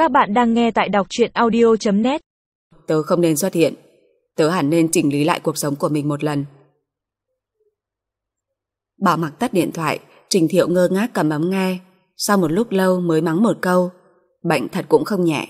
Các bạn đang nghe tại đọc truyện audio.net. Tớ không nên xuất hiện. Tớ hẳn nên chỉnh lý lại cuộc sống của mình một lần. Bảo Mặc tắt điện thoại, Trình Thiệu ngơ ngác cầm ấm nghe. Sau một lúc lâu mới mắng một câu: bệnh thật cũng không nhẹ.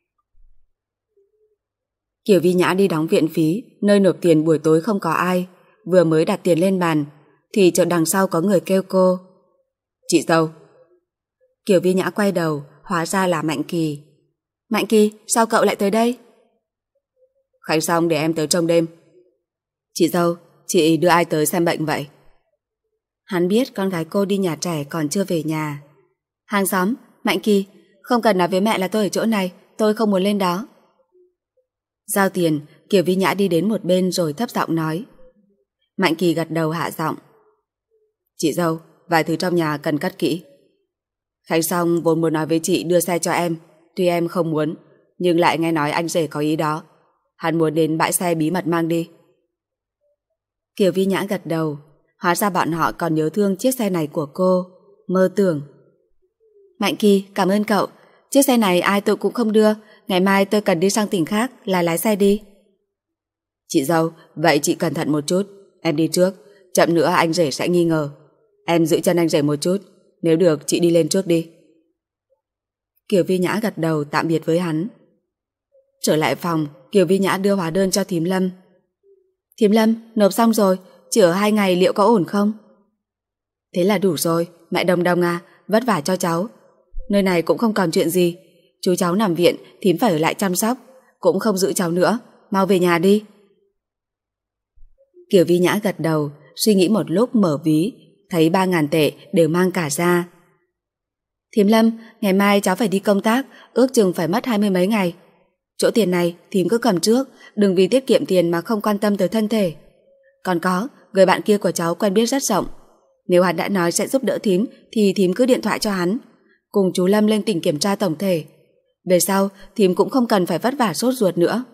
Kiều Vi Nhã đi đóng viện phí, nơi nộp tiền buổi tối không có ai. Vừa mới đặt tiền lên bàn thì chợt đằng sau có người kêu cô: chị dâu. Kiều Vi Nhã quay đầu, hóa ra là Mạnh Kỳ. Mạnh Kỳ, sao cậu lại tới đây? Khánh xong để em tới trông đêm. Chị dâu, chị đưa ai tới xem bệnh vậy? Hắn biết con gái cô đi nhà trẻ còn chưa về nhà. Hàng xóm, Mạnh Kỳ, không cần nói với mẹ là tôi ở chỗ này, tôi không muốn lên đó. Giao tiền, Kiều Vi Nhã đi đến một bên rồi thấp giọng nói. Mạnh Kỳ gật đầu hạ giọng. Chị dâu, vài thứ trong nhà cần cất kỹ. Khánh xong vốn muốn nói với chị đưa xe cho em, tuy em không muốn, nhưng lại nghe nói anh rể có ý đó. Hắn muốn đến bãi xe bí mật mang đi. Kiều Vi Nhã gật đầu, hóa ra bọn họ còn nhớ thương chiếc xe này của cô, mơ tưởng. Mạnh Kỳ, cảm ơn cậu, chiếc xe này ai tôi cũng không đưa, ngày mai tôi cần đi sang tỉnh khác là lái xe đi. Chị dâu, vậy chị cẩn thận một chút, em đi trước, chậm nữa anh rể sẽ nghi ngờ. Em giữ chân anh rể một chút, nếu được chị đi lên trước đi. Kiều Vi Nhã gật đầu tạm biệt với hắn. Trở lại phòng, Kiều Vi Nhã đưa hóa đơn cho thím Lâm. Thím Lâm, nộp xong rồi, chỉ ở 2 ngày liệu có ổn không? Thế là đủ rồi, mẹ Đồng Đồng à, vất vả cho cháu. Nơi này cũng không còn chuyện gì, chú cháu nằm viện, thím phải ở lại chăm sóc, cũng không giữ cháu nữa, mau về nhà đi. Kiều Vi Nhã gật đầu, suy nghĩ một lúc mở ví, thấy 3.000 tệ đều mang cả ra. Thím Lâm, ngày mai cháu phải đi công tác, ước chừng phải mất 20 mấy ngày. Chỗ tiền này thím cứ cầm trước, đừng vì tiết kiệm tiền mà không quan tâm tới thân thể. Còn có, người bạn kia của cháu quen biết rất rộng. Nếu hắn đã nói sẽ giúp đỡ thím thì thím cứ điện thoại cho hắn, cùng chú Lâm lên tỉnh kiểm tra tổng thể. Về sau thím cũng không cần phải vất vả sốt ruột nữa.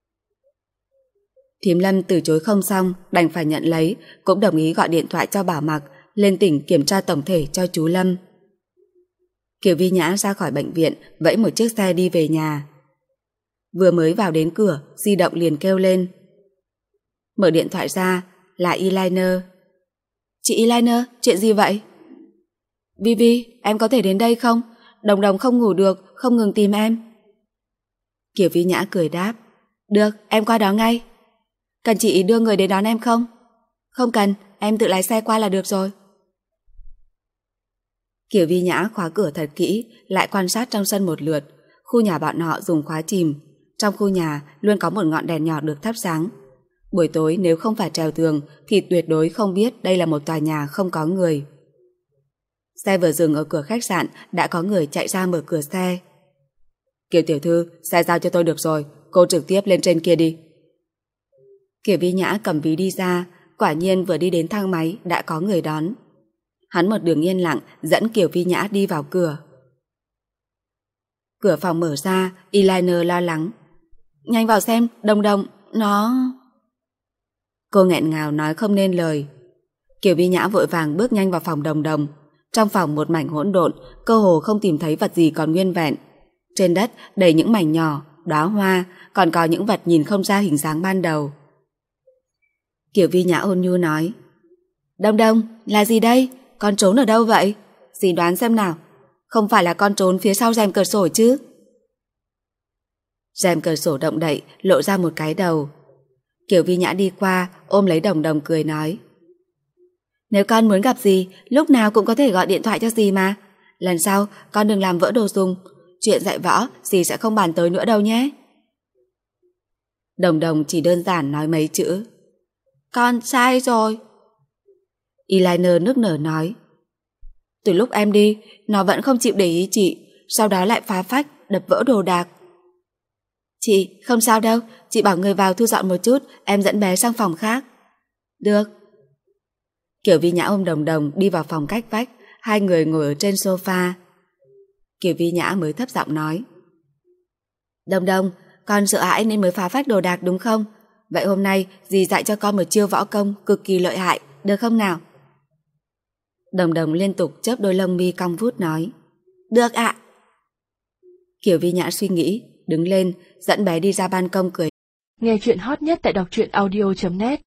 Thím Lâm từ chối không xong, đành phải nhận lấy, cũng đồng ý gọi điện thoại cho Bảo Mặc lên tỉnh kiểm tra tổng thể cho chú Lâm. Kiều Vi Nhã ra khỏi bệnh viện, vẫy một chiếc xe đi về nhà. Vừa mới vào đến cửa, di động liền kêu lên. Mở điện thoại ra, là Eliner. Chị Eliner, chuyện gì vậy? Vi, em có thể đến đây không? Đồng Đồng không ngủ được, không ngừng tìm em. Kiều Vi Nhã cười đáp. Được, em qua đó ngay. Cần chị đưa người đến đón em không? Không cần, em tự lái xe qua là được rồi. Kiều Vi Nhã khóa cửa thật kỹ, lại quan sát trong sân một lượt. Khu nhà bọn họ dùng khóa chìm. Trong khu nhà luôn có một ngọn đèn nhỏ được thắp sáng. Buổi tối nếu không phải trèo tường thì tuyệt đối không biết đây là một tòa nhà không có người. Xe vừa dừng ở cửa khách sạn đã có người chạy ra mở cửa xe. Kiều tiểu thư, xe giao cho tôi được rồi, cô trực tiếp lên trên kia đi. Kiều Vi Nhã cầm ví đi ra, quả nhiên vừa đi đến thang máy đã có người đón. Hắn một đường yên lặng dẫn Kiều Vi Nhã đi vào cửa. Cửa phòng mở ra, Eliner lo lắng. Nhanh vào xem, Đồng Đồng, nó... Cô nghẹn ngào nói không nên lời. Kiều Vi Nhã vội vàng bước nhanh vào phòng Đồng Đồng. Trong phòng một mảnh hỗn độn, cơ hồ không tìm thấy vật gì còn nguyên vẹn. Trên đất đầy những mảnh nhỏ, đóa hoa, còn có những vật nhìn không ra hình dáng ban đầu. Kiều Vi Nhã ôn nhu nói. Đồng Đồng, là gì đây? Con trốn ở đâu vậy? Dì đoán xem nào. Không phải là con trốn phía sau rèm cửa sổ chứ? Rèm cửa sổ động đậy, lộ ra một cái đầu. Kiều Vi Nhã đi qua, ôm lấy Đồng Đồng cười nói. Nếu con muốn gặp dì, lúc nào cũng có thể gọi điện thoại cho dì mà. Lần sau, con đừng làm vỡ đồ dùng. Chuyện dạy võ, dì sẽ không bàn tới nữa đâu nhé. Đồng Đồng chỉ đơn giản nói mấy chữ. Con sai rồi. Eliner nức nở nói. Từ lúc em đi, nó vẫn không chịu để ý chị, sau đó lại phá phách, đập vỡ đồ đạc. Chị, không sao đâu, chị bảo người vào thu dọn một chút, em dẫn bé sang phòng khác. Được. Kiều Vi Nhã ôm Đồng Đồng đi vào phòng cách vách, hai người ngồi ở trên sofa. Kiều Vi Nhã mới thấp giọng nói. Đồng Đồng, con sợ hãi nên mới phá phách đồ đạc đúng không? Vậy hôm nay dì dạy cho con một chiêu võ công cực kỳ lợi hại, được không nào? Đồng Đồng liên tục chớp đôi lông mi cong vút nói. Được ạ. Kiều Vi Nhã suy nghĩ, đứng lên, dẫn bé đi ra ban công cười. Nghe chuyện hot nhất tại đọc truyện audio.net